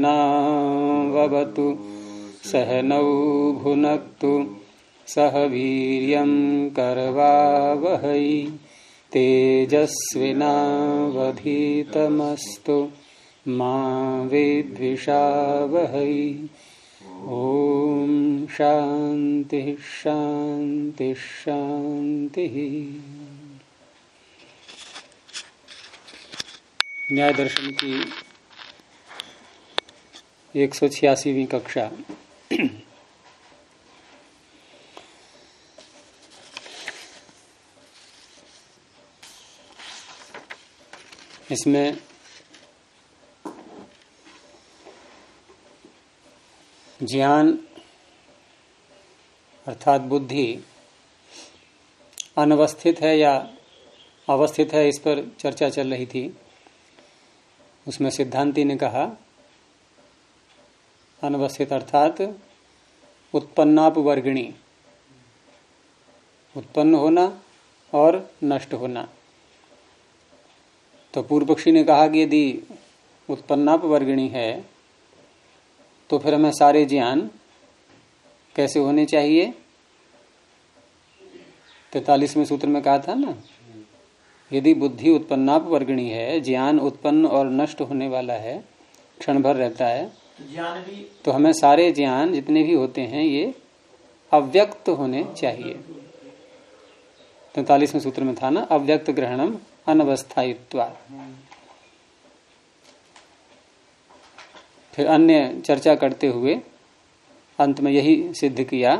सहनावतु सहनौ भुनक्तु सह वीर्यं करवावहै तेजस्विनावधीतमस्तु मा विद्विषावहै। ओम शांति शांति शांति। न्याय दर्शन की 186वीं कक्षा। इसमें ज्ञान अर्थात बुद्धि अनवस्थित है या अवस्थित है, इस पर चर्चा चल रही थी। उसमें सिद्धांती ने कहा अनवस्थित अर्थात उत्पन्नापवर्गिणी, उत्पन्न होना और नष्ट होना। तो पूर्व पक्षी ने कहा कि यदि उत्पन्नापवर्गिणी है तो फिर हमें सारे ज्ञान कैसे होने चाहिए। 43वें सूत्र में कहा था ना, यदि बुद्धि उत्पन्नापवर्गिणी है, ज्ञान उत्पन्न और नष्ट होने वाला है, क्षण भर रहता है, ज्ञान भी तो हमें सारे ज्ञान जितने भी होते हैं ये अव्यक्त होने चाहिए। 43वें सूत्र में था ना, अव्यक्त ग्रहणम अनवस्थायित्वा। फिर अन्य चर्चा करते हुए अंत में यही सिद्ध किया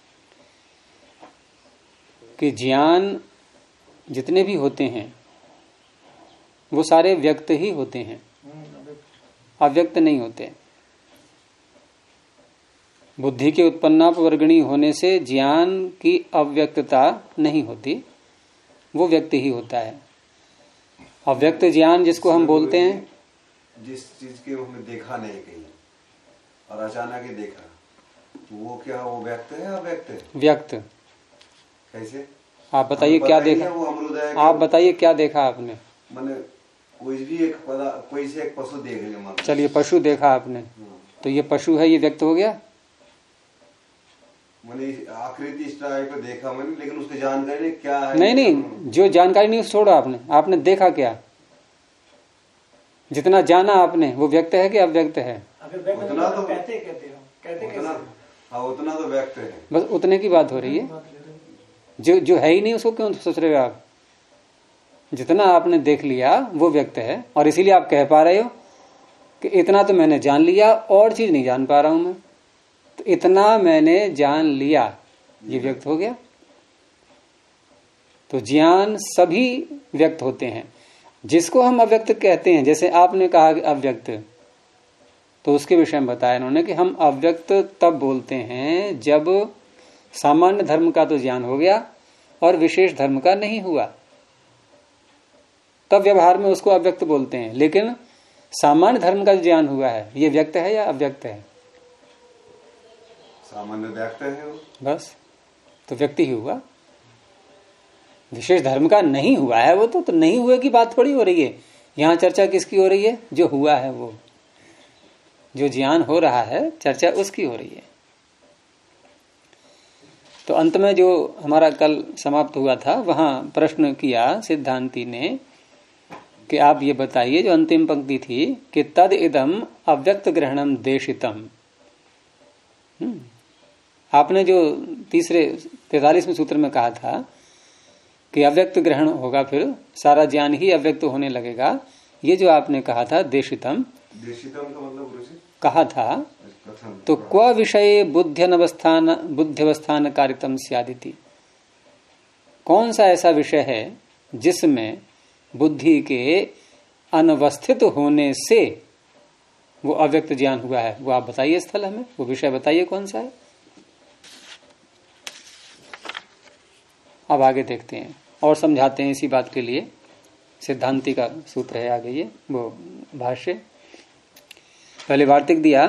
कि ज्ञान जितने भी होते हैं वो सारे व्यक्त ही होते हैं, अव्यक्त नहीं होते। बुद्धि के उत्पन्नापवर्गिणी होने से ज्ञान की अव्यक्तता नहीं होती, वो व्यक्त ही होता है। अव्यक्त ज्ञान जिसको हम बोलते हैं, जिस चीज के हमने देखा नहीं कहीं और अचानक ही देखा, तो वो क्या, वो व्यक्त है अव्यक्त है? व्यक्त। कैसे आप बताइए क्या देखा? वो अमरूद है। आप बताइए क्या देखा आपने? मैंने कोई भी एक कोई से एक पशु देख लिया। चलिए पशु देखा आपने, तो ये पशु है, ये व्यक्त हो गया। मैंने आकृति इस टाइप पे देखा मैंने, लेकिन उसकी जानकारी क्या है? नहीं, जो जानकारी नहीं छोड़ो आपने देखा क्या? जितना जाना आपने वो व्यक्त है कि अव्यक्त है? उतना तो कहते उतना तो व्यक्त है। बस उतने की बात हो रही है। जो है ही नहीं उसको क्यों सोच रहे हो आप? जितना आपने देख लिया वो व्यक्त है, और इसीलिए आप कह पा रहे हो कि इतना तो मैंने जान लिया, और चीज नहीं जान पा रहा हूं मैं। तो इतना मैंने जान लिया, ये व्यक्त हो गया। तो ज्ञान सभी व्यक्त होते हैं। जिसको हम अव्यक्त कहते हैं, जैसे आपने कहा कि अव्यक्त, तो उसके विषय में बताया इन्होंने कि हम अव्यक्त तब बोलते हैं जब सामान्य धर्म का तो ज्ञान हो गया और विशेष धर्म का नहीं हुआ, तब व्यवहार में उसको अव्यक्त बोलते हैं। लेकिन सामान्य धर्म का ज्ञान हुआ है, ये व्यक्त है या अव्यक्त है? सामान्य व्यक्त है वो। बस, तो व्यक्ति ही हुआ। विशेष धर्म का नहीं हुआ है वो तो नहीं हुए की बात थोड़ी हो रही है। यहाँ चर्चा किसकी हो रही है? जो हुआ है, वो जो ज्ञान हो रहा है, चर्चा उसकी हो रही है। तो अंत में जो हमारा कल समाप्त हुआ था, वहां प्रश्न किया सिद्धांती ने कि आप ये बताइए, जो अंतिम पंक्ति थी कि तद इदम अव्यक्त ग्रहणम देशितम। आपने जो 43वें सूत्र में कहा था कि अव्यक्त ग्रहण होगा, फिर सारा ज्ञान ही अव्यक्त होने लगेगा, ये जो आपने कहा था देशितम का मतलब कहा था, तो क्व विषय बुद्ध्यवस्थान कारितम स्यादिति। कौन सा ऐसा विषय है जिसमें बुद्धि के अनवस्थित होने से वो अव्यक्त ज्ञान हुआ है? वो आप बताइए स्थल, हमें वो विषय बताइए कौन सा है। अब आगे देखते हैं और समझाते हैं इसी बात के लिए। सिद्धांति का सूत्र है आगे, ये वो भाष्य। पहले वार्तिक दिया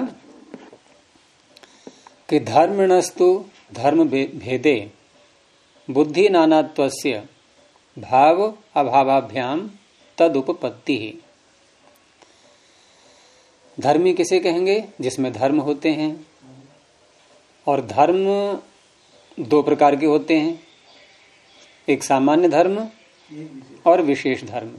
कि धर्मणस्तु धर्म भेदे बुद्धि नानात्वस्य भाव अभावाभ्याम तदुपपत्ति। धर्मी किसे कहेंगे? जिसमें धर्म होते हैं, और धर्म दो प्रकार के होते हैं, एक सामान्य धर्म और विशेष धर्म।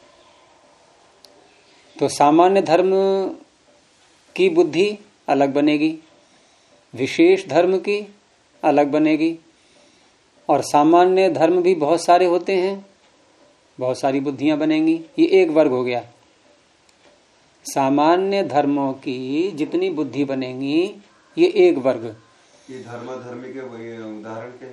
तो सामान्य धर्म की बुद्धि अलग बनेगी, विशेष धर्म की अलग बनेगी, और सामान्य धर्म भी बहुत सारे होते हैं, बहुत सारी बुद्धियां बनेंगी। ये एक वर्ग हो गया। सामान्य धर्मों की जितनी बुद्धि बनेंगी ये एक वर्ग। ये धर्मी के उदाहरण क्या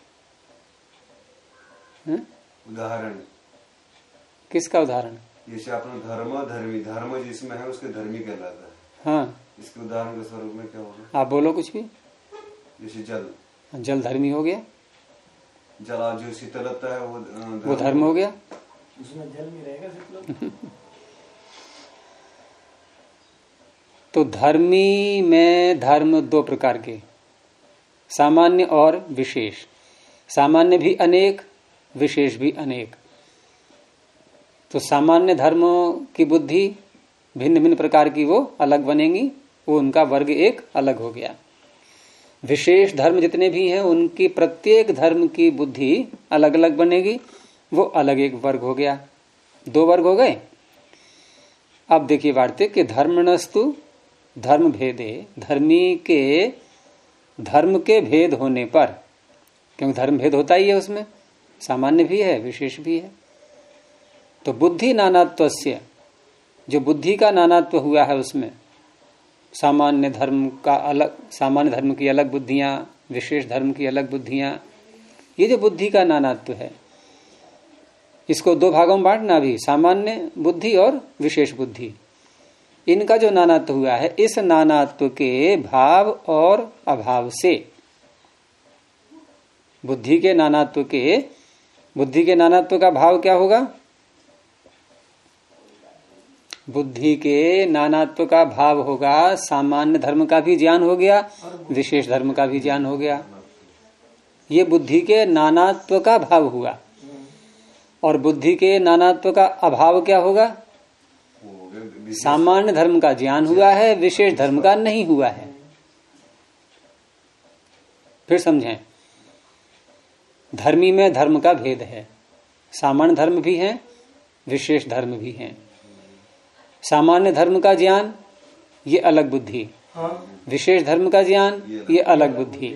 है? उदाहरण किसका उदाहरण? जैसे अपना धर्म जिसमें है उसके धर्मी कहलाता है। हाँ, इसके उदाहरण के स्वरूप में क्या होगा? आप बोलो कुछ भी। जैसे जल धर्मी हो गया, जल जो शीतलता है वो धर्म हो गया, उसमें जल में रहेगा शीतल। तो धर्मी में धर्म दो प्रकार के, सामान्य और विशेष। सामान्य भी अनेक, विशेष भी अनेक। तो सामान्य धर्मों की बुद्धि भिन्न भिन्न प्रकार की वो अलग बनेंगी, वो उनका वर्ग एक अलग हो गया। विशेष धर्म जितने भी हैं उनकी प्रत्येक धर्म की बुद्धि अलग अलग बनेगी, वो अलग एक वर्ग हो गया। दो वर्ग हो गए। अब देखिए वार्तिक कि धर्मणस्तु धर्म भेदे, धर्मी के धर्म के भेद होने पर, क्योंकि धर्म भेद होता ही है, उसमें सामान्य भी है विशेष भी है। तो बुद्धि नानात्वस्य, जो बुद्धि का नानात्व हुआ है उसमें सामान्य धर्म का अलग, सामान्य धर्म की अलग बुद्धियां, विशेष धर्म की अलग बुद्धियां, ये जो बुद्धि का नानात्व है इसको दो भागों में बांटना भी, सामान्य बुद्धि और विशेष बुद्धि। इनका जो नानात्व हुआ है, इस नानात्व के भाव और अभाव से, बुद्धि के नानात्व का भाव क्या होगा? बुद्धि के नानात्व का भाव होगा सामान्य धर्म का भी ज्ञान हो गया, विशेष धर्म का भी ज्ञान हो गया। ये बुद्धि के नानात्व का भाव हुआ। और बुद्धि के नानात्व का अभाव क्या होगा? सामान्य धर्म का ज्ञान हुआ है, विशेष धर्म का नहीं हुआ है। फिर समझें, धर्मी में धर्म का भेद है, सामान्य धर्म भी है, विशेष धर्म भी है। सामान्य धर्म का ज्ञान ये अलग बुद्धि, विशेष धर्म का ज्ञान ये अलग बुद्धि।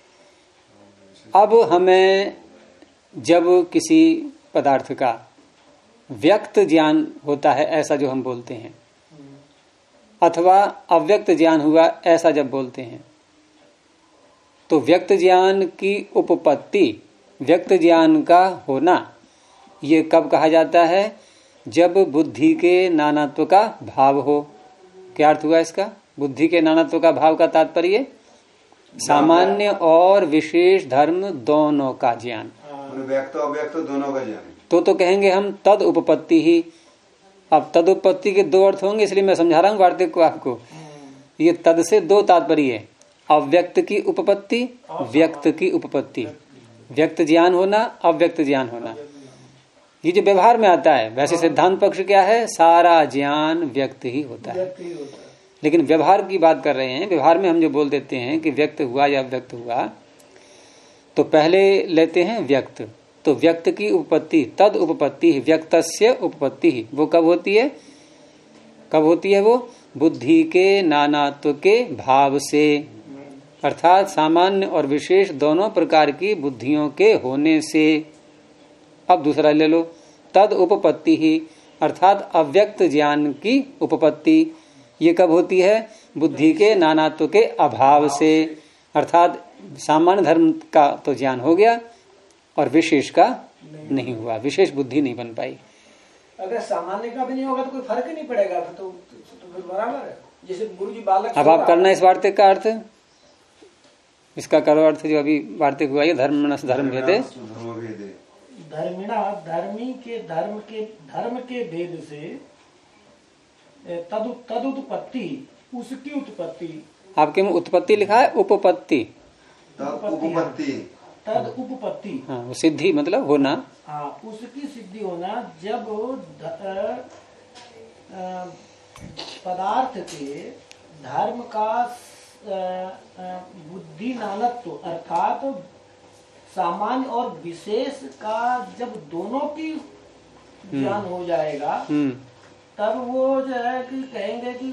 अब हमें जब किसी पदार्थ का व्यक्त ज्ञान होता है, ऐसा जो हम बोलते हैं, अथवा अव्यक्त ज्ञान हुआ ऐसा जब बोलते हैं, तो व्यक्त ज्ञान की उपपत्ति, व्यक्त ज्ञान का होना, ये कब कहा जाता है? जब बुद्धि के नानात्व का भाव हो। क्या अर्थ हुआ इसका? बुद्धि के नानात्व का भाव का तात्पर्य सामान्य और विशेष धर्म दोनों का ज्ञान, व्यक्त अव्यक्त दोनों का ज्ञान। तो कहेंगे हम तद उपपत्ति ही। अब तद उपपत्ति के दो अर्थ होंगे, इसलिए मैं समझा रहा हूं वार्तिक को आपको। ये तद से दो तात्पर्य है, अव्यक्त की उपपत्ति, व्यक्त की उपपत्ति। व्यक्त ज्ञान होना, अव्यक्त ज्ञान होना, ये जो व्यवहार में आता है। वैसे सिद्धांत पक्ष क्या है? सारा ज्ञान व्यक्त ही होता है, लेकिन व्यवहार की बात कर रहे हैं। व्यवहार में हम जो बोल देते हैं कि व्यक्त हुआ या व्यक्त हुआ, तो पहले लेते हैं व्यक्त। तो व्यक्त की उपपत्ति, तद उपपत्ति, व्यक्तस्य उपपत्ति, वो कब होती है? कब होती है वो? बुद्धि के नानात्व के भाव से, अर्थात सामान्य और विशेष दोनों प्रकार की बुद्धियों के होने से। अब दूसरा ले लो, तद उपपत्ति ही, अर्थात अव्यक्त ज्ञान की उपपत्ति। ये कब होती है? बुद्धि के नानात्व के अभाव से, अर्थात सामान्य धर्म का तो ज्ञान हो गया और विशेष का नहीं हुआ, विशेष बुद्धि नहीं बन पाई। अगर सामान्य का भी नहीं होगा तो कोई फर्क ही नहीं पड़ेगा, तो फिर बराबर है। जैसे गुरु जी बालक। अब आप करना इस वार्तिक का अर्थ, इसका करो अर्थ जो अभी वार्तिक हुआ है, धर्मणस धर्म भेदे, धर्मिणा धर्मी के धर्म के भेद से तदुत्पत्ति, उसकी उत्पत्ति। आपके में उत्पत्ति लिखा है, उपपत्ति। तद उपपत्ति, हाँ, वो सिद्धि मतलब होना। हाँ, उसकी सिद्धि होना। जब पदार्थ के धर्म का बुद्धि नानत्व अर्थात सामान्य और विशेष का जब दोनों की ज्ञान हो जाएगा तब वो जो है कि कहेंगे कि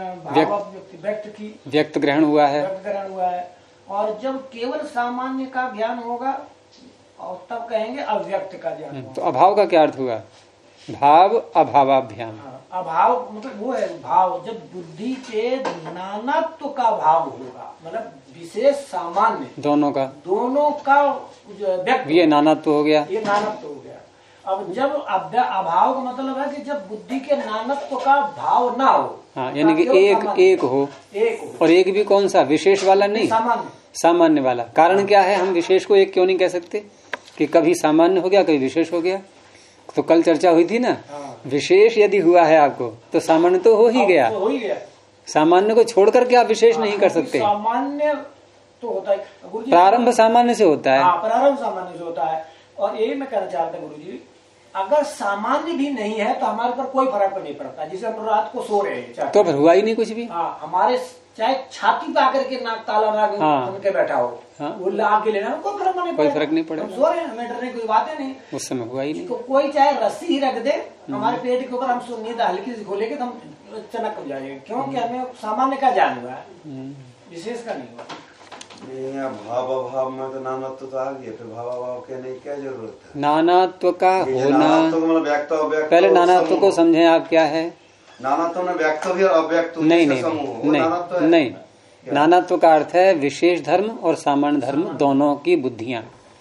व्यक्त ग्रहण हुआ है, और जब केवल सामान्य का ज्ञान होगा और तब कहेंगे अव्यक्त का ज्ञान होगा। तो अभाव का क्या अर्थ हुआ? भाव अभावाभ्याम। अभाव मतलब वो है भाव, जब बुद्धि के नानात्व का भाव होगा, मतलब विशेष सामान्य दोनों का व्यक्त, ये नानात्व हो गया, ये नानात्व हो गया। अब जब अभाव का मतलब है कि जब बुद्धि के नानत्व का भाव ना हो, हाँ, यानी कि एक हो, और एक भी कौन सा? विशेष वाला नहीं, सामान्य वाला। कारण क्या है? हम विशेष को एक क्यों नहीं कह सकते कि कभी सामान्य हो गया कभी विशेष हो गया? तो कल चर्चा हुई थी ना, विशेष यदि हुआ है आपको तो सामान्य तो हो ही गया, सामान्य को छोड़ करके आप विशेष नहीं कर सकते। सामान्य तो होता है, प्रारंभ सामान्य से होता है, प्रारंभ सामान्य से होता है। और यही मैं कहना चाहता हूँ गुरुजी, अगर सामान्य भी नहीं है तो हमारे पर कोई फर्क नहीं पड़ता। जैसे हम रात को सो रहे हैं तो फिर हुआ ही नहीं कुछ भी। हाँ, हमारे चाहे छाती पे आकर के नाक ताला नाक के बैठा हो, वो लाग के लेना कोई फर्क नहीं पड़ेगा। हम सो रहे हैं, हमें डरने की कोई बात है नहीं, उस समय हुआ ही नहीं। तो कोई चाहे रस्सी ही रख दे हमारे पेट के ऊपर, हम नींद हल्की से खोलेंगे तो हम चनक हो जाएंगे, क्योंकि हमें सामान्य का ज्ञान हुआ है, विशेष का नहीं हुआ। भाव अभाव में तो नानात्व तो आ गया, फिर भाव अभाव कहने की क्या जरूरत है? नानात्व का होना, मतलब व्यक्त अव्यक्त, पहले नानात्व को समझे आप क्या है? नानात्व में व्यक्त भी और अव्यक्त नहीं, नानात्व का अर्थ है विशेष धर्म और सामान्य धर्म दोनों की बुद्धियां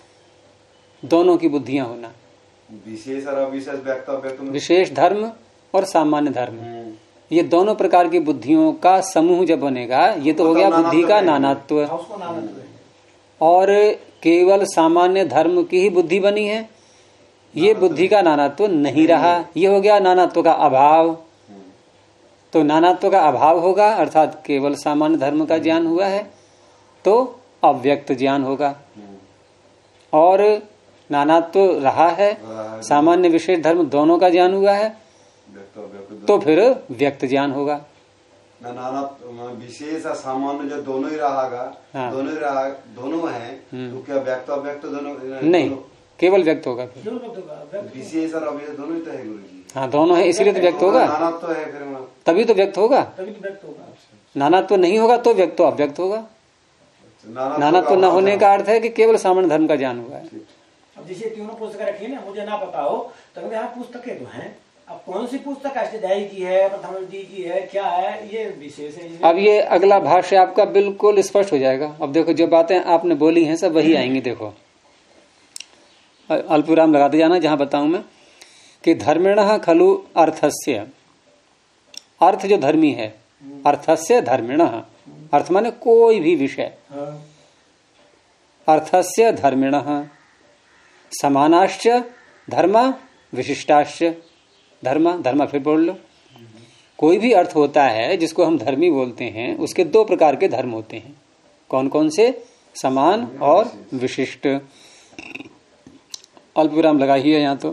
होना। विशेष और अविशेष, व्यक्त अव्यक्त, विशेष धर्म और सामान्य धर्म, ये दोनों प्रकार की बुद्धियों का समूह जब बनेगा, ये तो हो गया बुद्धि का नानात्व। और केवल सामान्य धर्म की ही बुद्धि बनी है, ये बुद्धि का नानात्व नहीं रहा, ये हो गया नानात्व का अभाव। तो नानात्व का अभाव होगा अर्थात केवल सामान्य धर्म का ज्ञान हुआ है तो अव्यक्त ज्ञान होगा, और नानात्व रहा है, सामान्य विशेष धर्म दोनों का ज्ञान हुआ है तो फिर व्यक्त ज्ञान होगा। विशेष और सामान्य जो दोनों ही रहेगा, दोनों है, तो क्या व्यक्त अव्यक्त दोनों नहीं, केवल व्यक्त होगा। फिर विशेष और अव्यक्त दोनों ही तो है गुरुजी। हाँ, दोनों है, इसीलिए तो व्यक्त होगा, नानात्व है, फिर तभी तो व्यक्त होगा। नानात्व नहीं होगा तो व्यक्त अव्यक्त होगा। नानात्व न होने का अर्थ है कि केवल सामान्य धर्म का ज्ञान हुआ है। अब जैसे तीनों पुस्तक रखी ना, मुझे ना पता हो तो यहाँ पुस्तकें तो हैं, अब कौन सी पुस्तक अष्टाध्यायी की है, प्रथम की है, क्या है, ये विशेष है। अब ये अगला भाष्य आपका बिल्कुल स्पष्ट हो जाएगा। अब देखो जो बातें आपने बोली हैं सब वही आएंगी। देखो अल्पविराम लगाते जाना जहां बताऊं मैं कि धर्मिणः खलु अर्थस्य, अर्थ जो धर्मी है, अर्थस्य धर्मिणः, अर्थ माने कोई भी विषय, अर्थस्य धर्मिणः समानाश्च धर्मा विशिष्टाश्च धर्मा फिर बोल लो। कोई भी अर्थ होता है जिसको हम धर्मी बोलते हैं, उसके दो प्रकार के धर्म होते हैं। कौन कौन से? समान और विशिष्ट। अल्पविराम लगाई है यहाँ तो।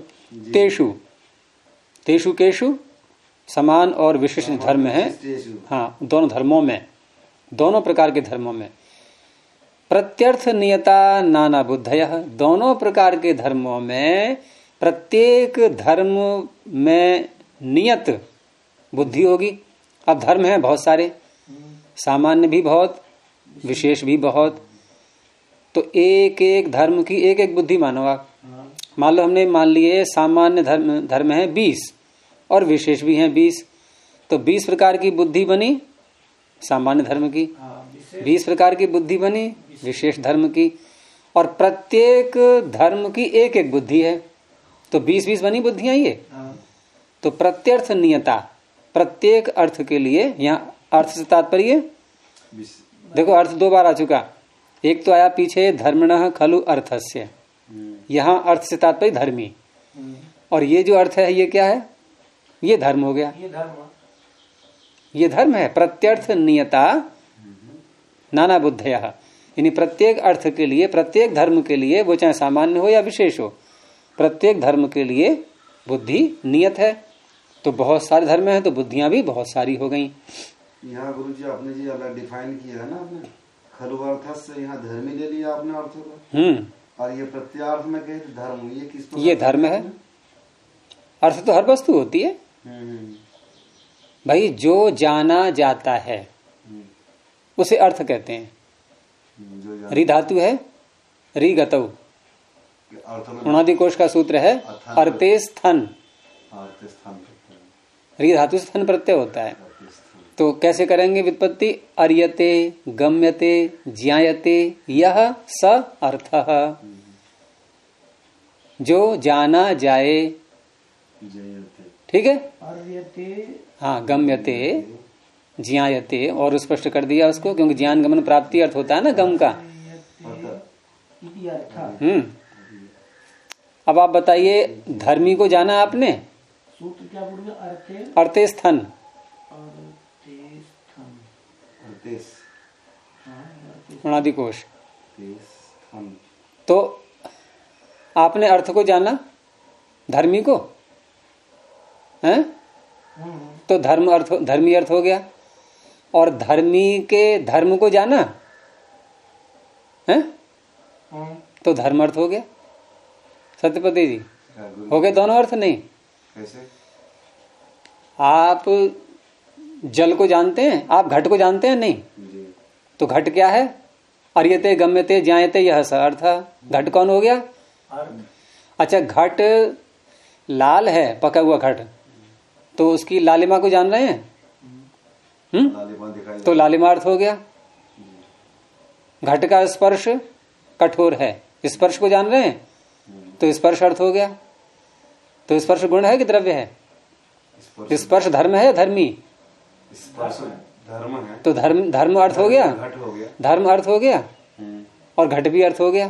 तेषु केषु समान और विशिष्ट धर्म है। हाँ, दोनों धर्मों में, दोनों प्रकार के धर्मों में। प्रत्यर्थ नियता नाना बुद्धयः, दोनों प्रकार के धर्मों में प्रत्येक धर्म में नियत बुद्धि होगी। अब धर्म है बहुत सारे, सामान्य भी बहुत, विशेष भी बहुत, तो एक एक धर्म की एक एक बुद्धि मानो आप। मान लो हमने मान लिए सामान्य धर्म है 20 और विशेष भी हैं 20, तो 20 प्रकार की बुद्धि बनी सामान्य धर्म की, 20 प्रकार की बुद्धि बनी विशेष धर्म की, और प्रत्येक धर्म की एक एक बुद्धि है, तो 20-20 बनी बुद्धियां ये। तो प्रत्यर्थ नियता, प्रत्येक अर्थ के लिए, यहाँ अर्थ से तात्पर्य देखो अर्थ दो बार आ चुका। एक तो आया पीछे धर्मिणः खलु अर्थस्य, यहाँ अर्थ से तात्पर्य धर्मी, और ये जो अर्थ है ये क्या है? ये धर्म हो गया, ये धर्म है। प्रत्यर्थ नियता नाना बुद्धयः, यानी प्रत्येक अर्थ के लिए, प्रत्येक धर्म के लिए, वो चाहे सामान्य हो या विशेष हो, प्रत्येक धर्म के लिए बुद्धि नियत है। तो बहुत सारे धर्म हैं, तो बुद्धियां भी बहुत सारी हो गई। यहाँ गुरु जी आपने जी अलग डिफाइन किया है ना, आपने खलु अर्थ से यहाँ धर्म ही ले लिया आपने अर्थ को। और ये प्रत्यार्थ में कहे धर्म, ये किस प्रकार ये धर्म है। अर्थ तो हर वस्तु होती है भाई, जो जाना जाता है उसे अर्थ कहते हैं। री धातु है, री गतौ, उणादि कोश का सूत्र है अर्थे स्थन। री धातु से स्थन प्रत्यय होता है। तो कैसे करेंगे व्युत्पत्ति? अर्यते, गम्यते, ज्ञायते, यह स अर्थः। जो जाना जाए, ठीक है। अर्यते, हाँ, गम्यते, ज्ञायते, और स्पष्ट कर दिया उसको, क्योंकि ज्ञान गमन प्राप्ति अर्थ होता है ना गम का। अब आप बताइए, धर्मी को जाना आपने, सूत्र क्या बोल रहे? अर्थे, अर्थे स्थन, अनादि कोश। तो आपने अर्थ को जाना, धर्मी को, हैं? तो धर्मी अर्थ हो गया। और धर्मी के धर्म को जाना है, तो धर्म अर्थ हो गया। सत्यपति जी, हो गए दोनों अर्थ? नहीं। कैसे? आप जल को जानते हैं, आप घट को जानते हैं? नहीं। तो घट क्या है? अर्यते, गम्यते, ज्ञायते, यह स अर्थ। घट कौन हो गया? अच्छा, घट लाल है, पका हुआ घट, तो उसकी लालिमा को जान रहे हैं? तो लालिमा अर्थ हो गया। घट का स्पर्श कठोर है, स्पर्श को जान रहे हैं? तो स्पर्श अर्थ हो गया। तो स्पर्श गुण है कि द्रव्य है? स्पर्श धर्म है, धर्मी धर्म है। तो धर्म अर्थ हो गया, धर्म अर्थ हो गया, और घट भी अर्थ हो गया।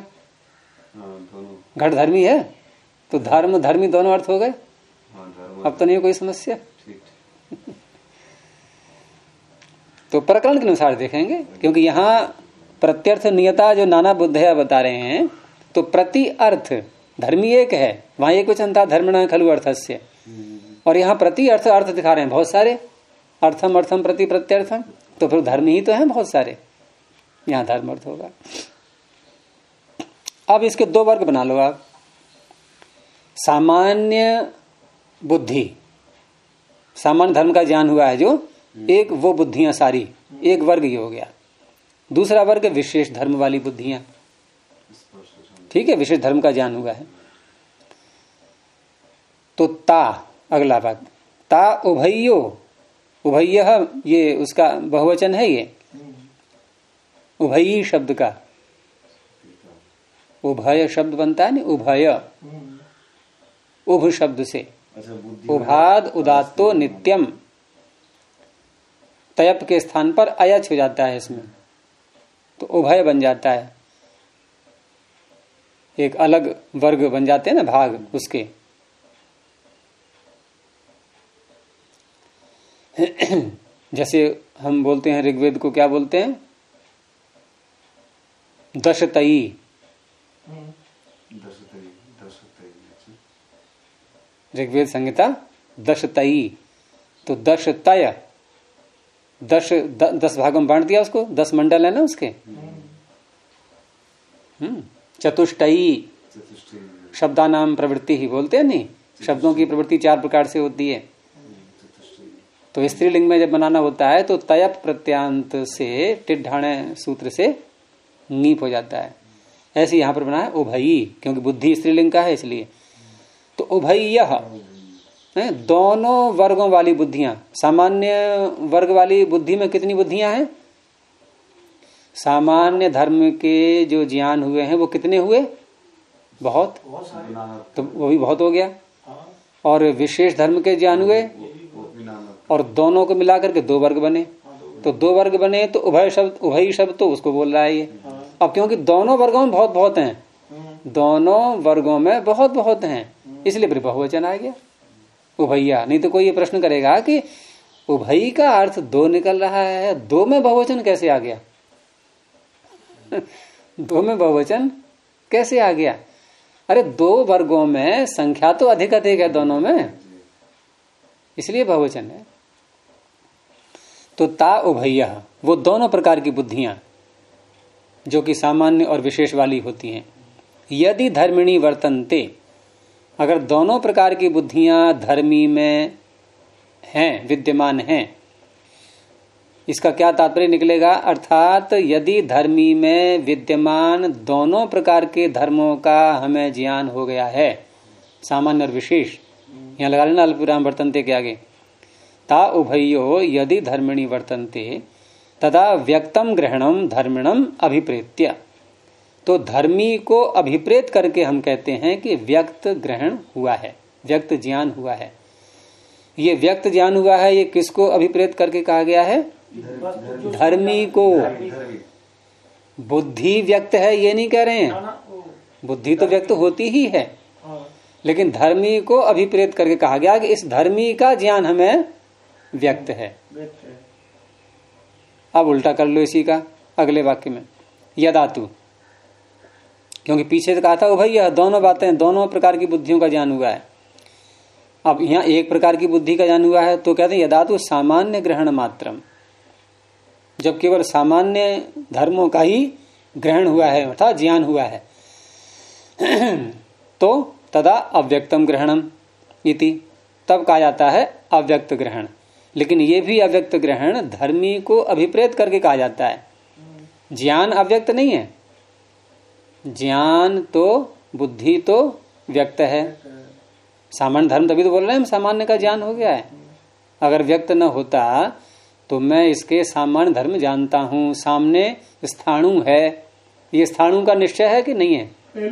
घट धर्मी है, तो धर्म धर्मी दोनों अर्थ हो गए। अब तो नहीं कोई समस्या। तो प्रकरण के अनुसार देखेंगे, क्योंकि यहाँ प्रत्यर्थ नियता जो नाना बुद्धया बता रहे हैं, तो प्रति अर्थ धर्मी एक है, वहां एक वचन था धर्मण खलु अर्थस्य, और यहाँ प्रति अर्थ अर्थ दिखा रहे हैं बहुत सारे। अर्थम अर्थम प्रति प्रत्यर्थम, तो फिर धर्म ही तो है बहुत सारे, यहाँ धर्म अर्थ होगा। अब इसके दो वर्ग बना लो आप। सामान्य बुद्धि, सामान्य धर्म का ज्ञान हुआ है जो, एक वो बुद्धियां सारी, एक वर्ग ये हो गया। दूसरा वर्ग विशेष धर्म वाली बुद्धियां, ठीक है, विशेष धर्म का ज्ञान हुआ है। तो ता, अगला भाग, ता उभयो, उभयः ये उसका बहुवचन है, ये उभयी शब्द का, उभय शब्द बनता है ना, उभय, उभ शब्द से, उभाद उदात्तो नित्यम, तयप के स्थान पर अयच हो जाता है इसमें, तो उभय बन जाता है। एक अलग वर्ग बन जाते हैं ना भाग उसके। जैसे हम बोलते हैं ऋग्वेद को क्या बोलते हैं? दशतई। ऋग्वेद संहिता दशतई, तो दशतय, 10 भागों में बांट दिया उसको, 10 मंडल है ना उसके। चतुष्टयी, शब्दानाम प्रवृत्ति ही बोलते हैं, नहीं, शब्दों की प्रवृत्ति 4 प्रकार से होती है। तो स्त्रीलिंग में जब बनाना होता है तो तयप प्रत्यांत से टिड्ढाणे सूत्र से नीप हो जाता है। ऐसे यहां पर बना है उभयी, क्योंकि बुद्धि स्त्रीलिंग का है इसलिए। तो उभयः दोनों वर्गों वाली बुद्धियां। सामान्य वर्ग वाली बुद्धि में कितनी बुद्धियां हैं? सामान्य धर्म के जो ज्ञान हुए हैं वो कितने हुए? बहुत, तो वो भी बहुत हो गया। और विशेष धर्म के ज्ञान हुए, और दोनों को मिलाकर के 2 वर्ग बने। तो 2 वर्ग बने तो उभय शब्द, उभयी शब्द तो उसको बोल रहा है ये। अब क्योंकि दोनों वर्गों में बहुत बहुत हैं, दोनों वर्गों में बहुत बहुत हैं, इसलिए फिर बहुवचन आ गया उभैया। नहीं तो कोई ये प्रश्न करेगा कि उभयी का अर्थ 2 निकल रहा है, 2 में बहुवचन कैसे आ गया? 2 में बहुवचन कैसे आ गया? अरे 2 वर्गों में संख्या तो अधिक अधिक है दोनों में, इसलिए बहुवचन है। तो ता उभय्यः, वो दोनों प्रकार की बुद्धियां जो कि सामान्य और विशेष वाली होती हैं, यदि धर्मिणी वर्तन्ते, अगर दोनों प्रकार की बुद्धियां धर्मी में हैं, विद्यमान हैं, इसका क्या तात्पर्य निकलेगा? अर्थात यदि धर्मी में विद्यमान दोनों प्रकार के धर्मों का हमें ज्ञान हो गया है, सामान्य और विशेष, यहां लगा लेना अल्पविराम वर्तन्ते के आगे, ता उभयो यदि धर्मिणी वर्तन्ते तदा व्यक्तम ग्रहणम धर्मिणम अभिप्रेत्य। तो धर्मी को अभिप्रेत करके हम कहते हैं कि व्यक्त ग्रहण हुआ है, व्यक्त ज्ञान हुआ है। ये व्यक्त ज्ञान हुआ है, ये किसको अभिप्रेत करके कहा गया है? धर्मी को। बुद्धि व्यक्त है ये नहीं कह रहे हैं, बुद्धि तो व्यक्त होती ही है, लेकिन धर्मी को अभिप्रेत करके कहा गया कि इस धर्मी का ज्ञान हमें व्यक्त है। अब उल्टा कर लो इसी का अगले वाक्य में, यदातु, क्योंकि पीछे से कहा था भैया दोनों बातें, दोनों प्रकार की बुद्धियों का ज्ञान हुआ है। अब यहाँ एक प्रकार की बुद्धि का ज्ञान हुआ है, तो कहते हैं यदातु सामान्य ग्रहण मात्रम, जब केवल सामान्य धर्मों का ही ग्रहण हुआ है अर्थात ज्ञान हुआ है, तो तदा अव्यक्तम ग्रहणम इति, तब कहा जाता है अव्यक्त ग्रहण। लेकिन ये भी अव्यक्त ग्रहण धर्मी को अभिप्रेत करके कहा जाता है, ज्ञान अव्यक्त नहीं है। ज्ञान तो, बुद्धि तो व्यक्त है, सामान्य धर्म तभी तो बोल रहे हैं हम, सामान्य का ज्ञान हो गया है। अगर व्यक्त न होता तो मैं इसके सामान्य धर्म जानता हूं, सामने स्थाणु है, ये स्थाणु का निश्चय है कि नहीं है?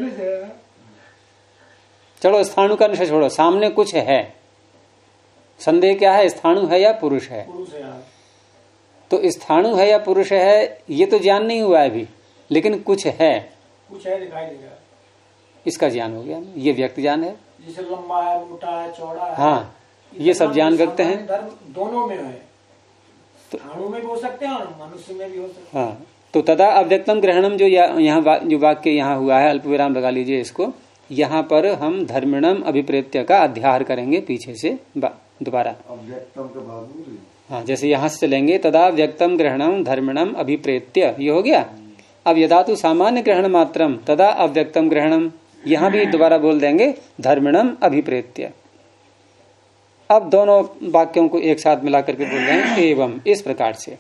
चलो स्थाणु का निश्चय छोड़ो, सामने कुछ है, संदेह क्या है, स्थाणु है या पुरुष है? तो स्थाणु है या पुरुष है ये तो ज्ञान नहीं हुआ है अभी, लेकिन कुछ है, दिखाई देगा, इसका ज्ञान हो गया, ये व्यक्त ज्ञान है। जैसे लंबा है, मोटा है, चौड़ा है, हाँ, ये सब ज्ञान व्यक्त है। दोनों में है, स्थाणु में भी हो सकते हैं और मनुष्य में भी हो सकते हैं। हाँ, तो तदा अव्यक्तम ग्रहणम जो यहाँ जो वाक्य यहाँ हुआ है, अल्पविराम लगा लीजिए इसको, यहाँ पर हम धर्मिणम अभिप्रेत्य का अध्याहार करेंगे पीछे से दोबारा। अव्यक्तम के बाद हाँ, जैसे यहाँ से चलेंगे, तदा व्यक्तम ग्रहणम धर्मिणम अभिप्रेत्य, ये हो गया। अब यदा तो सामान्य ग्रहण मात्रम तदा अव्यक्तम ग्रहणम, यहाँ भी दोबारा बोल देंगे धर्मिणम अभिप्रेत्य। अब दोनों वाक्यों को एक साथ मिला करके बोल रहे हैं एवं, इस प्रकार से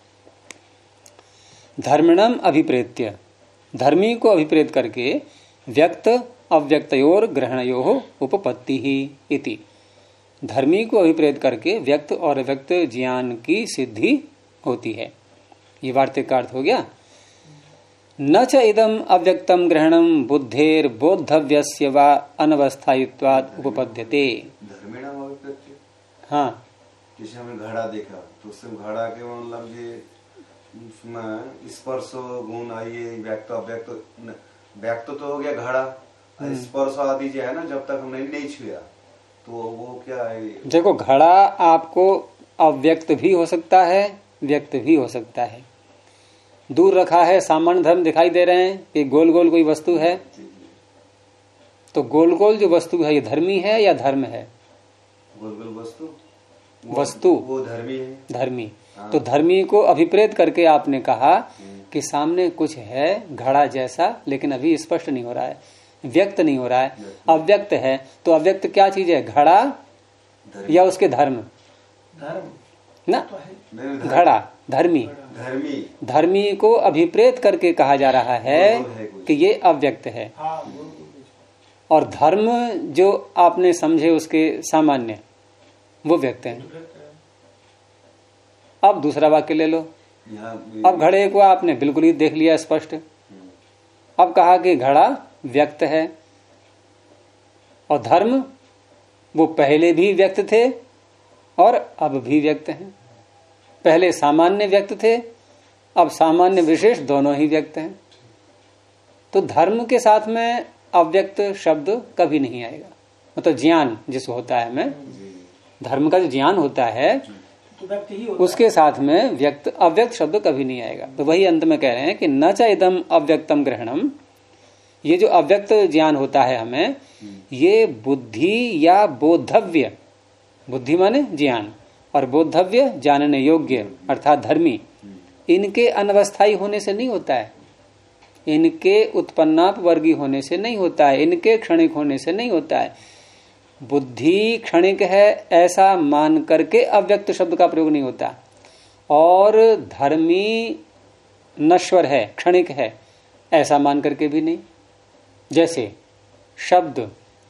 धर्मिणम अभिप्रेत्य, धर्मी को अभिप्रेत करके व्यक्त अव्यक्तयोर ग्रहणयोः उपपत्ति ही इति, धर्मी को अभिप्रेत करके व्यक्त और अव्यक्त ज्ञान की सिद्धि होती है। ये वार्तिक का अर्थ हो गया। न च इदम अव्यक्तम ग्रहणम बुद्धेर बोद्धव्यस्य वा अनवस्थायित्वात् उपपद्यते। धर्मिणम अभिप्रेत्य, हाँ, जैसे हमने घड़ा देखा तो उससे घड़ा के मतलब ये उसमें स्पर्श गुण आइए, व्यक्त अव्यक्त, व्यक्त तो हो गया घड़ा, स्पर्श आदि जो है ना, जब तक हमने नहीं छुआ तो वो क्या है? देखो घड़ा आपको अव्यक्त भी हो सकता है, व्यक्त भी हो सकता है। दूर रखा है, सामान्य धर्म दिखाई दे रहे हैं कि गोल गोल कोई वस्तु है, तो गोल गोल जो वस्तु है ये धर्मी है या धर्म है? गोल गोल वस्तु वो धर्मी है, धर्मी। तो धर्मी को अभिप्रेत करके आपने कहा कि सामने कुछ है घड़ा जैसा, लेकिन अभी स्पष्ट नहीं हो रहा है, व्यक्त नहीं हो रहा है, अव्यक्त है। तो अव्यक्त क्या चीज है, घड़ा या उसके धर्म? धर्म ना, घड़ा धर्मी। धर्मी को अभिप्रेत करके कहा जा रहा है कि ये अव्यक्त है, और धर्म जो आपने समझे उसके सामान्य वो व्यक्त है। अब दूसरा वाक्य ले लो, अब घड़े को आपने बिल्कुल ही देख लिया स्पष्ट, अब कहा कि घड़ा व्यक्त है, और धर्म वो पहले भी व्यक्त थे और अब भी व्यक्त हैं। पहले सामान्य व्यक्त थे, अब सामान्य विशेष दोनों ही व्यक्त हैं। तो धर्म के साथ में अव्यक्त शब्द कभी नहीं आएगा, मतलब ज्ञान जिसको होता है हमें, धर्म का जो ज्ञान होता है उसके साथ में व्यक्त अव्यक्त शब्द कभी नहीं आएगा। तो वही अंत में कह रहे हैं कि न च इदम अव्यक्तम ग्रहणम, ये जो अव्यक्त ज्ञान होता है हमें, ये बुद्धि या बोधव्य बुद्धि माने ज्ञान, और बोद्धव्य जानने योग्य अर्थात धर्मी, इनके अनवस्थायी होने से नहीं होता है, इनके उत्पन्नाप वर्गीय होने से नहीं होता है, इनके क्षणिक होने से नहीं होता है। बुद्धि क्षणिक है ऐसा मान करके अव्यक्त शब्द का प्रयोग नहीं होता, और धर्मी नश्वर है, क्षणिक है ऐसा मान करके भी नहीं। जैसे शब्द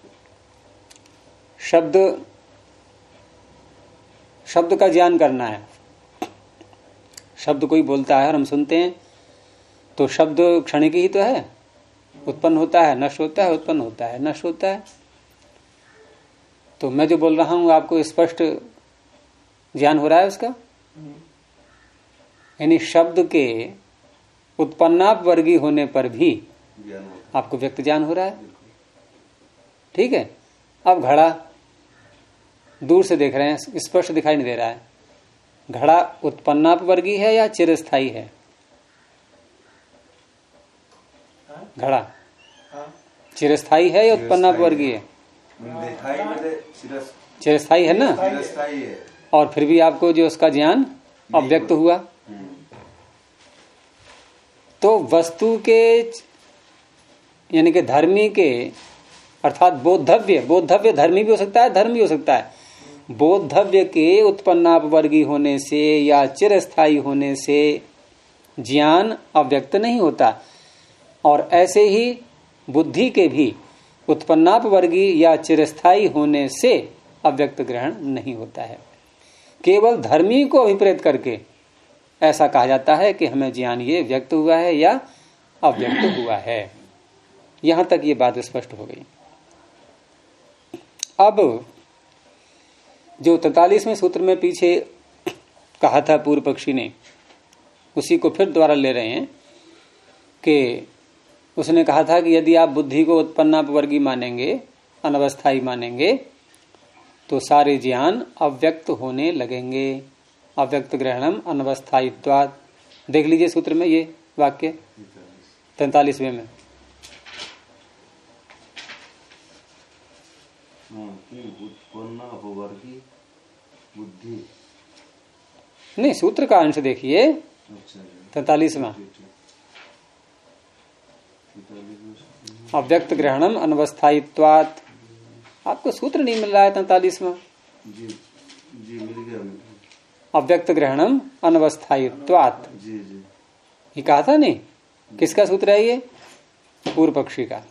का ज्ञान करना है, शब्द कोई बोलता है और हम सुनते हैं, तो शब्द क्षणिक ही तो है, उत्पन्न होता है, नष्ट होता है, उत्पन्न होता है, नष्ट होता है। तो मैं जो बोल रहा हूं आपको स्पष्ट ज्ञान हो रहा है उसका, यानी शब्द के उत्पन्नाप वर्गीय होने पर भी आपको व्यक्त ज्ञान हो रहा है। ठीक है। अब घड़ा दूर से देख रहे हैं, स्पष्ट दिखाई नहीं दे रहा है, घड़ा उत्पन्नाप वर्गीय है या चिरस्थायी है? घड़ा चिरस्थायी है या उत्पन्नाप वर्गीय है? चिरस्थायी है ना, चिरस्थायी है। और फिर भी आपको जो उसका ज्ञान अव्यक्त हुआ। तो वस्तु के यानी कि धर्मी के अर्थात बोद्धव्य धर्मी भी हो सकता है, धर्म भी हो सकता है। बोद्धव्य के उत्पन्नाप वर्गीय होने से या चिरस्थायी होने से ज्ञान अव्यक्त नहीं होता, और ऐसे ही बुद्धि के भी उत्पन्नाप वर्गीय या चिरस्थायी होने से अव्यक्त ग्रहण नहीं होता है। केवल धर्मी को अभिप्रेत करके ऐसा कहा जाता है कि हमें ज्ञान ये व्यक्त हुआ है या अव्यक्त हुआ है। यहां तक ये बात स्पष्ट हो गई। अब जो 43वें सूत्र में पीछे कहा था पूर्व पक्षी ने, उसी को फिर दोबारा ले रहे हैं कि उसने कहा था कि यदि आप बुद्धि को उत्पन्नाप वर्गीय मानेंगे, अनवस्थायी मानेंगे, तो सारे ज्ञान अव्यक्त होने लगेंगे। अव्यक्त ग्रहणम अनवस्थायित्वात्। देख लीजिए सूत्र में ये वाक्य 43वें में। बुद्धि नहीं, सूत्र का अंश देखिए 43वां। अव्यक्त ग्रहणम अनवस्थायित्वात्। आपको सूत्र नहीं मिल रहा है 43वां। जी मिल गया। अव्यक्त ग्रहणम अनवस्थायित्वात्। जी ये कहा था नहीं, किसका सूत्र है ये? पूर्व पक्षी का।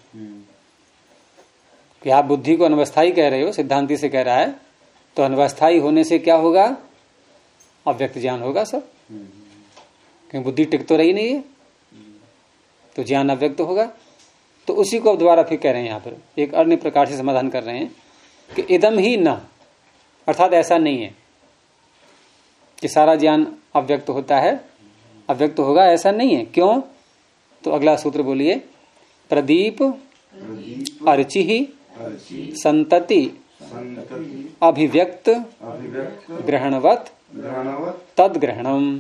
कि आप बुद्धि को अनवस्थायी कह रहे हो, सिद्धांति से कह रहा है, तो अनवस्थायी होने से क्या होगा? अव्यक्त ज्ञान होगा सब, क्योंकि बुद्धि टिक तो रही नहीं है, तो ज्ञान अव्यक्त होगा। तो उसी को अब दोबारा फिर कह रहे हैं, यहाँ पर एक अन्य प्रकार से समाधान कर रहे हैं कि इदम ही न, अर्थात ऐसा नहीं है कि सारा ज्ञान अव्यक्त होता है, अव्यक्त होगा, ऐसा नहीं है। क्यों? तो अगला सूत्र बोलिए। प्रदीप अर्चि ही संतति अभिव्यक्त ग्रहणवत तद ग्रहणम।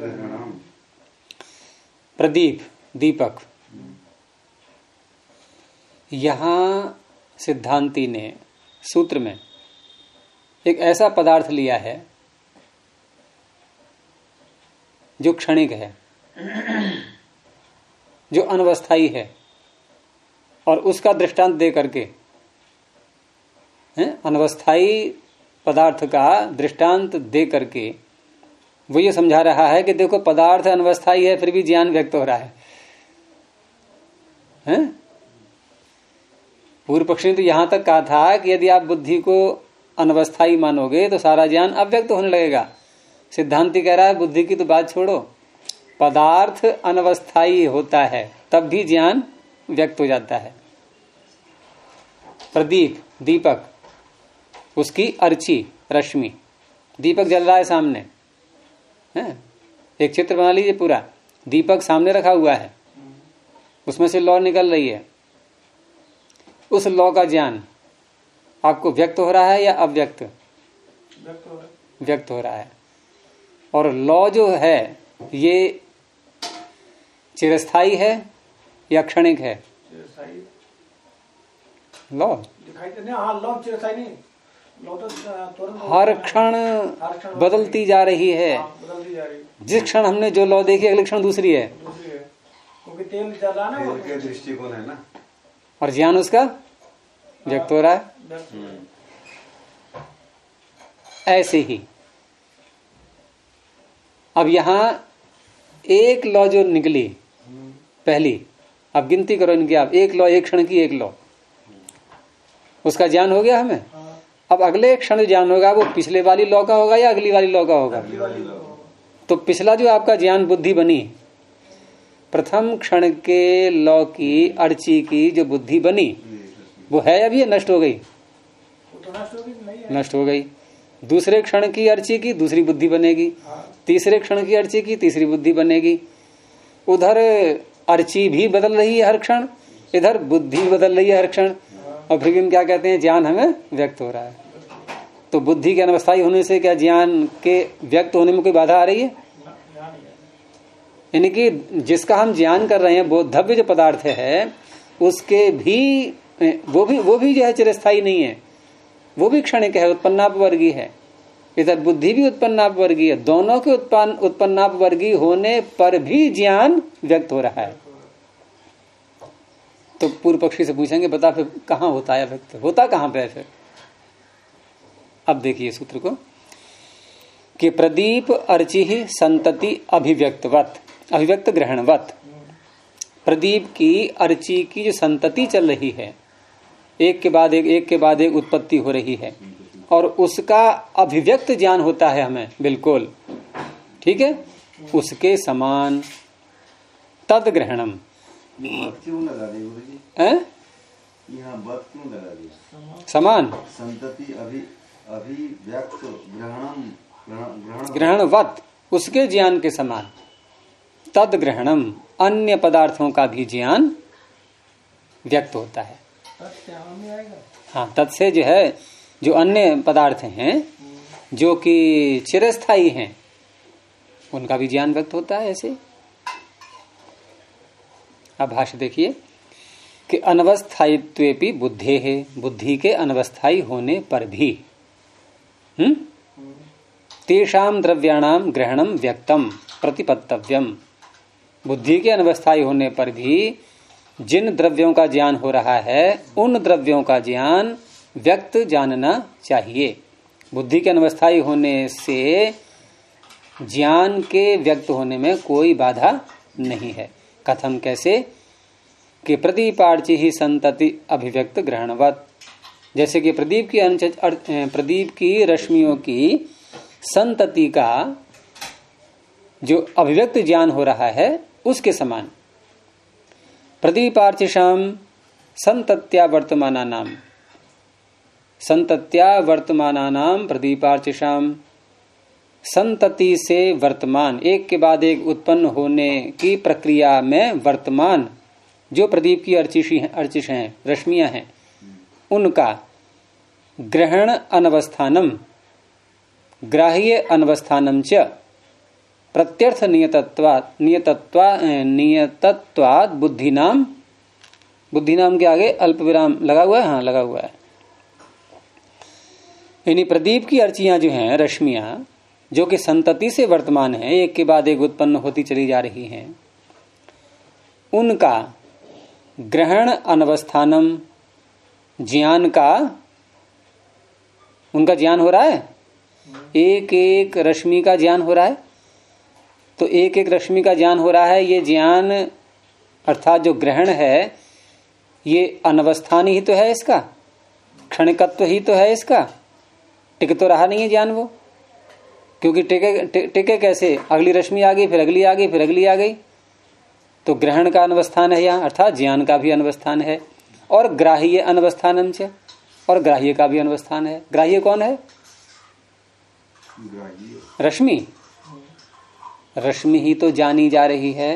प्रदीप दीपक, यहां सिद्धांति ने सूत्र में एक ऐसा पदार्थ लिया है जो क्षणिक है, जो अनवस्थायी है, और उसका दृष्टांत दे करके अनवस्थायी पदार्थ का दृष्टांत दे करके वो ये समझा रहा है कि देखो पदार्थ अनवस्थायी है फिर भी ज्ञान व्यक्त हो रहा है। पूर्व पक्षी ने तो यहां तक कहा था कि यदि आप बुद्धि को अनवस्थायी मानोगे तो सारा ज्ञान अव्यक्त होने लगेगा। सिद्धांति कह रहा है बुद्धि की तो बात छोड़ो, पदार्थ अनवस्थायी होता है तब भी ज्ञान व्यक्त हो जाता है। प्रदीप दीपक, उसकी अर्ची रश्मि, दीपक जल रहा है सामने, एक चित्र बना लीजिए पूरा, दीपक सामने रखा हुआ है, उसमें से लौ निकल रही है। उस लौ का ज्ञान आपको व्यक्त हो रहा है या अव्यक्त? व्यक्त हो रहा है। और लौ जो है ये चिरस्थायी है या क्षणिक है? लौ दिखाई देने, हाँ लौ चिरस्थायी नहीं, हर क्षण बदलती जा रही है। जिस क्षण हमने जो लौ देखी अगले क्षण दूसरी है, क्योंकि तेल ज्यादा ना के दृष्टिकोण है ना, और ज्ञान उसका व्यक्त हो रहा है। ऐसे ही अब यहां एक लौ जो निकली पहली, अब गिनती करो इनकी, आप एक लौ, एक क्षण की एक लौ, उसका ज्ञान हो गया हमें। अब अगले क्षण ज्ञान होगा वो पिछले वाली लौ का होगा या अगली वाली लौ का होगा? तो पिछला जो आपका ज्ञान बुद्धि बनी, प्रथम क्षण के लौ की अर्ची की जो बुद्धि बनी वो है अभी नष्ट हो गई? नष्ट हो गई। दूसरे क्षण की अर्ची की दूसरी बुद्धि बनेगी, तीसरे क्षण की अर्ची की तीसरी बुद्धि बनेगी। उधर अर्ची भी बदल रही है हर क्षण, इधर बुद्धि बदल रही है हर क्षण, और फिर हम क्या कहते हैं? ज्ञान हमें व्यक्त हो रहा है। तो बुद्धि के अनवस्थायी होने से क्या ज्ञान के व्यक्त होने में कोई बाधा आ रही है? यानी कि जिसका हम ज्ञान कर रहे हैं बोधव्य जो पदार्थ है उसके भी वो भी जो है चिरस्थायी नहीं है, वो भी क्षणिक है, उत्पन्नापवर्गीय है। इधर बुद्धि भी उत्पन्नापवर्गीय है। दोनों के उत्पन्नापवर्गीय होने पर भी ज्ञान व्यक्त हो रहा है। तो पूर्व पक्षी से पूछेंगे बता फिर कहाँ होता है व्यक्त, होता कहाँ पे है फिर? अब देखिए सूत्र को कि प्रदीप अर्चि ही संतति अभिव्यक्तवत, अभिव्यक्त ग्रहणवत। प्रदीप की अर्ची की जो संतति चल रही है, एक के बाद एक उत्पत्ति हो रही है, और उसका अभिव्यक्त ज्ञान होता है हमें, बिल्कुल ठीक है, उसके समान तद ग्रहणम। क्यों लगा दी गुरु जी? यहाँ बत क्यों लगा दी? समान संतति अभिव्यक्त ग्रहणवत, उसके ज्ञान के समान। तद ग्रहणम, अन्य पदार्थों का भी ज्ञान व्यक्त होता है। हाँ, तत् से जो है जो अन्य पदार्थ हैं जो कि चिरस्थायी हैं उनका भी ज्ञान व्यक्त होता है। ऐसे अब भाष्य देखिए कि अनवस्थायित्वेपि बुद्धे है, बुद्धि के अनवस्थायी होने पर भी तेषाम द्रव्याणाम ग्रहणम व्यक्तम प्रतिपत्तव्यम। बुद्धि के अनवस्थायी होने पर भी जिन द्रव्यों का ज्ञान हो रहा है उन द्रव्यों का ज्ञान व्यक्त जानना चाहिए। बुद्धि के अनवस्थायी होने से ज्ञान के व्यक्त होने में कोई बाधा नहीं है। कथम, कैसे? कि प्रदीपार्ची ही संतति अभिव्यक्त ग्रहणवत, जैसे कि प्रदीप की रश्मियों की संतति का जो अभिव्यक्त ज्ञान हो रहा है उसके समान। प्रदीपार्चिषाम संतत्या वर्तमानानाम, संतत्या वर्तमानानाम प्रदीपार्चिषाम, संतति से वर्तमान, एक के बाद एक उत्पन्न होने की प्रक्रिया में वर्तमान जो प्रदीप की अर्चिष हैं, रश्मियां हैं, उनका ग्रहण अनवस्थानम, ग्राह्य अनवस्थानम च प्रत्यर्थ नियतत्वात् बुद्धिनाम, बुद्धिनाम के आगे अल्प विराम लगा हुआ है? हाँ, लगा हुआ है। यानी प्रदीप की अर्चियां जो हैं, रश्मियां जो कि संतति से वर्तमान है, एक के बाद एक उत्पन्न होती चली जा रही हैं, उनका ग्रहण अनवस्थानम, ज्ञान का, उनका ज्ञान हो रहा है, एक एक रश्मि का ज्ञान हो रहा है। तो एक एक रश्मि का ज्ञान हो रहा है, ये ज्ञान अर्थात जो ग्रहण है ये अनवस्थानी ही तो है, इसका क्षणिकत्व ही तो है, इसका टिक तो रहा नहीं है ज्ञान वो, क्योंकि टिके कैसे? अगली रश्मि आ गई, फिर अगली आ गई, फिर अगली आ गई। तो ग्रहण का अनवस्थान है यहाँ, अर्थात ज्ञान का भी अनवस्थान है। और ग्राह्य अनवस्थानम च, और ग्राह्य का भी अनवस्थान है। ग्राह्य कौन है? रश्मि। रश्मि ही तो जानी जा रही है,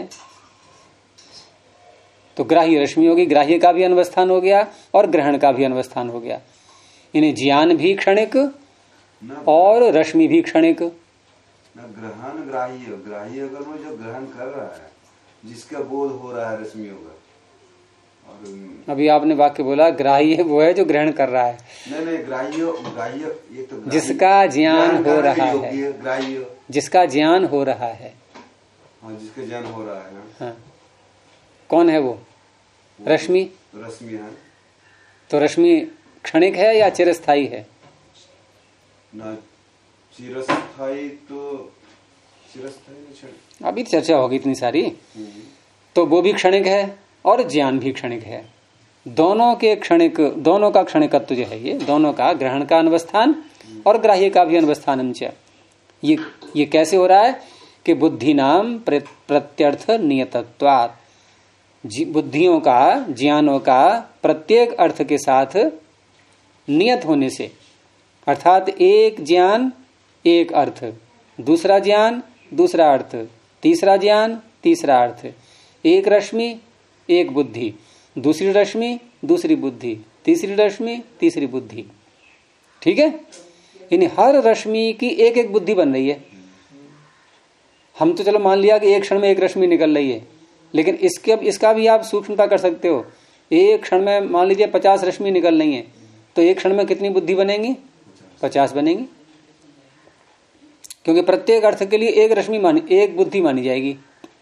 तो ग्राह्य रश्मि होगी, ग्राह्य का भी अनवस्थान हो गया और ग्रहण का भी अनवस्थान हो गया। इन्हें ज्ञान भी क्षणिक और रश्मि भी क्षणिक। ग्रहण ग्राह्य, ग्राह्य अगर जो ग्रहण कर रहा है, जिसका बोध हो रहा है रश्मियों का, और अभी आपने वाक्य बोला ग्राह्य वो है जो ग्रहण कर रहा है। नहीं ग्राह्य ये तो जिसका ज्ञान हो रहा है, ग्राह्य जिसका ज्ञान हो रहा है। हाँ, जिसका ज्ञान हो रहा है। हाँ, कौन है वो? रश्मि। रश्मि है। तो रश्मि क्षणिक है या चिरस्थायी है? ना चिरस्थायी तो चिरस्थायी अभी चर्चा होगी इतनी सारी। तो वो भी क्षणिक है और ज्ञान भी क्षणिक है। दोनों के क्षणिक, दोनों का क्षणिकत्व जो है, ये दोनों का ग्रहण का अनवस्थान और ग्राह्य का भी अनवस्थान। ये कैसे हो रहा है कि बुद्धि नाम प्रत्यर्थ नियतत्वात्, बुद्धियों का, ज्ञानों का प्रत्येक अर्थ के साथ नियत होने से, अर्थात एक ज्ञान एक अर्थ, दूसरा ज्ञान दूसरा अर्थ, तीसरा ज्ञान तीसरा अर्थ, एक रश्मि एक बुद्धि, दूसरी रश्मि दूसरी बुद्धि, तीसरी रश्मि तीसरी बुद्धि। ठीक है, यानी हर रश्मि की एक एक बुद्धि बन रही है। हम तो चलो मान लिया कि एक क्षण में एक रश्मि निकल रही है, लेकिन इसका भी आप सूक्ष्मता कर सकते हो। एक क्षण में मान लीजिए 50 रश्मि निकल रही है, तो एक क्षण में कितनी बुद्धि बनेंगी? 50 बनेंगी, क्योंकि प्रत्येक अर्थ के लिए एक रश्मि एक बुद्धि मानी जाएगी।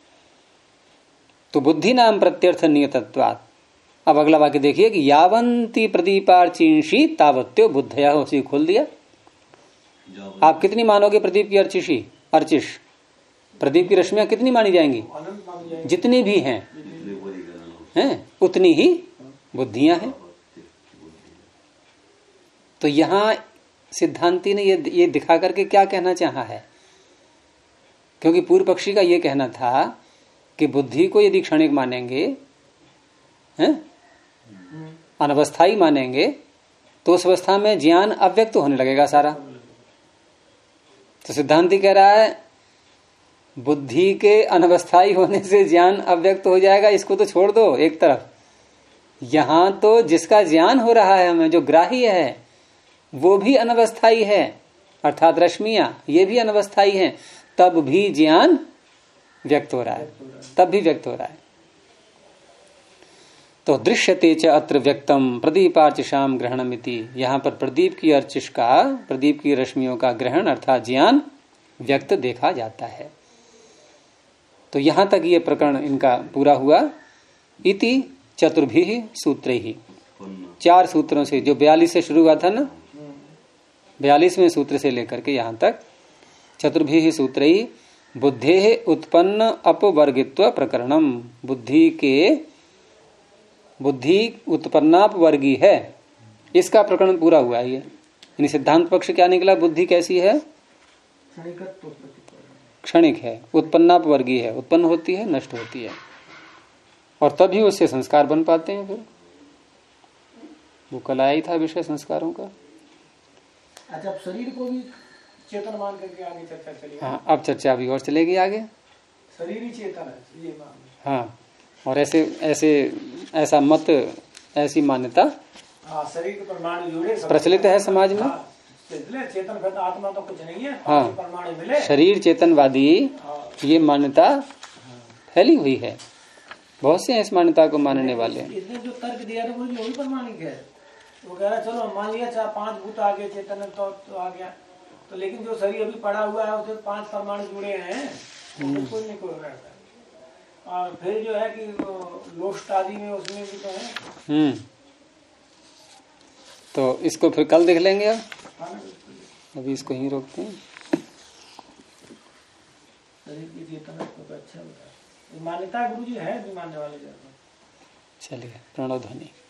तो बुद्धि नाम प्रत्यर्थ नियतत्वात्। अब अगला वाक्य देखिए कि यावंती प्रदीपार्चिंशी तावत्यो बुद्धया, उसी खोल दिया। आप कितनी मानोगे प्रदीप की अर्चिश? प्रदीप की रश्मियां कितनी मानी जाएंगी? जितनी भी हैं उतनी ही बुद्धियां हैं। तो यहां सिद्धांती ने ये दिखा करके क्या कहना चाहा है? क्योंकि पूर्व पक्षी का ये कहना था कि बुद्धि को यदि क्षणिक मानेंगे, अनवस्थाई मानेंगे, तो उस अवस्था में ज्ञान अव्यक्त होने लगेगा सारा। तो सिद्धांती कह रहा है बुद्धि के अनवस्थाई होने से ज्ञान अव्यक्त हो जाएगा, इसको तो छोड़ दो एक तरफ। यहां तो जिसका ज्ञान हो रहा है हमें, जो ग्राह्य है, वो भी अनवस्थाई है, अर्थात रश्मियां ये भी अनवस्थाई हैं, तब भी ज्ञान व्यक्त हो रहा है, तब भी व्यक्त हो रहा है। तो दृश्यते च अत्र व्यक्तम प्रदीपार्चिषाम ग्रहणमिति, यहां पर प्रदीप की अर्चिष का, प्रदीप की रश्मियों का ग्रहण अर्थात ज्ञान व्यक्त देखा जाता है। तो यहां तक ये प्रकरण इनका पूरा हुआ। इति चतुर्भिः सूत्रैः, 4 सूत्रों से, जो 42 से शुरू हुआ था ना, 42वें सूत्र से लेकर के यहां तक, चतुर्भिः सूत्रैः बुद्धेः उत्पन्न अपवर्गित्व प्रकरणम, बुद्धि उत्पन्नापवर्गी है, इसका प्रकरण पूरा हुआ है। ये सिद्धांत पक्ष क्या निकला? बुद्धि कैसी है? क्षणिक है, उत्पन्नापवर्गी है, उत्पन्न होती है, नष्ट होती है, और तभी उससे संस्कार बन पाते हैं। फिर वो कल आया ही था विषय संस्कारों का। अच्छा, अब शरीर को भी चेतन मान करके आगे चर्चा चलेगी। हाँ, अब चर्चा अभी और चलेगी आगे। शरीर ही चेतन है ये मान। हाँ, और ऐसा मत, ऐसी मान्यता शरीर के परमाणु जुड़े प्रचलित है समाज में। चेतन फिर आत्मा तो कुछ नहीं है। हाँ, परमाणु मिले, शरीर चेतनवादी ये मान्यता फैली हुई है, बहुत से इस मान्यता को मानने वाले। इसने जो तर्क दिया था वो भी प्रमाणिक है। वो कह रहा चलो मान लिया 5 भूत आ गए, चेतन तो आ गया, तो लेकिन जो शरीर अभी पड़ा हुआ है उसमें 5 परमाणु जुड़े हैं, कोई नहीं कोई रहता। और फिर जो है कि लोष्ट आदि में उसमें भी तो है। तो इसको फिर कल देख लेंगे। अभी इसको ही रोकते हैं। शरीर की चेतना तो अच्छा होता है, मान्यता गुरु जी है भी मानने वाले। चलिए, प्रणव ध्वनि।